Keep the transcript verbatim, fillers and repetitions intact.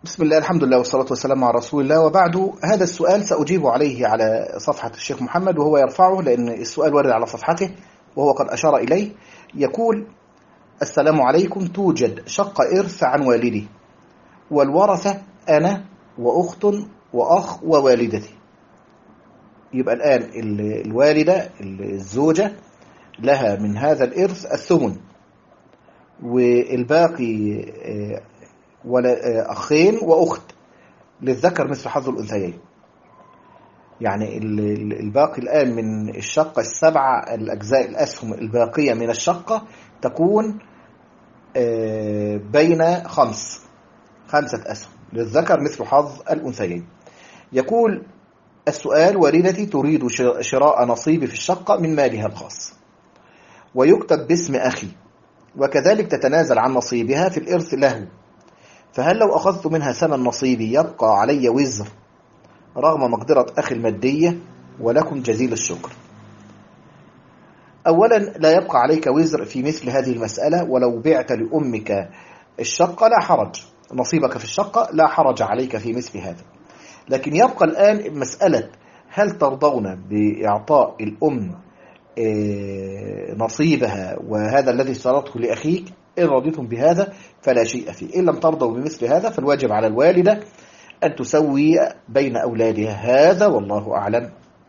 بسم الله، الحمد لله والصلاة والسلام على رسول الله، وبعد. هذا السؤال سأجيب عليه على صفحة الشيخ محمد، وهو يرفعه لأن السؤال وارد على صفحته وهو قد أشار إليه. يقول: السلام عليكم، توجد شقة إرث عن والدي، والورثة أنا وأخت وأخ ووالدتي. يبقى الآن الوالدة الزوجة لها من هذا الإرث الثمن، والباقي ولا أخين وأخت للذكر مثل حظ الأنثيين. يعني الباقي الآن من الشقة السبعة الأجزاء الأسهم الباقية من الشقة تكون بين خمس خمسة أسهم للذكر مثل حظ الأنثيين. يقول السؤال: والدتي تريد شراء نصيبي في الشقة من مالها الخاص، ويكتب باسم أخي، وكذلك تتنازل عن نصيبها في الإرث له، فهل لو أخذت منها ثمن نصيبي يبقى علي وزر رغم مقدرة أخي المادية؟ ولكم جزيل الشكر. أولا، لا يبقى عليك وزر في مثل هذه المسألة، ولو بعت لأمك الشقة لا حرج، نصيبك في الشقة لا حرج عليك في مثل هذا. لكن يبقى الآن مسألة: هل ترضون بإعطاء الأم نصيبها وهذا الذي اشترطه لأخيك؟ إن رضيتم بهذا فلا شيء فيه، إن لم ترضوا بمثل هذا فالواجب على الوالدة أن تسوي بين أولادها. هذا والله أعلم.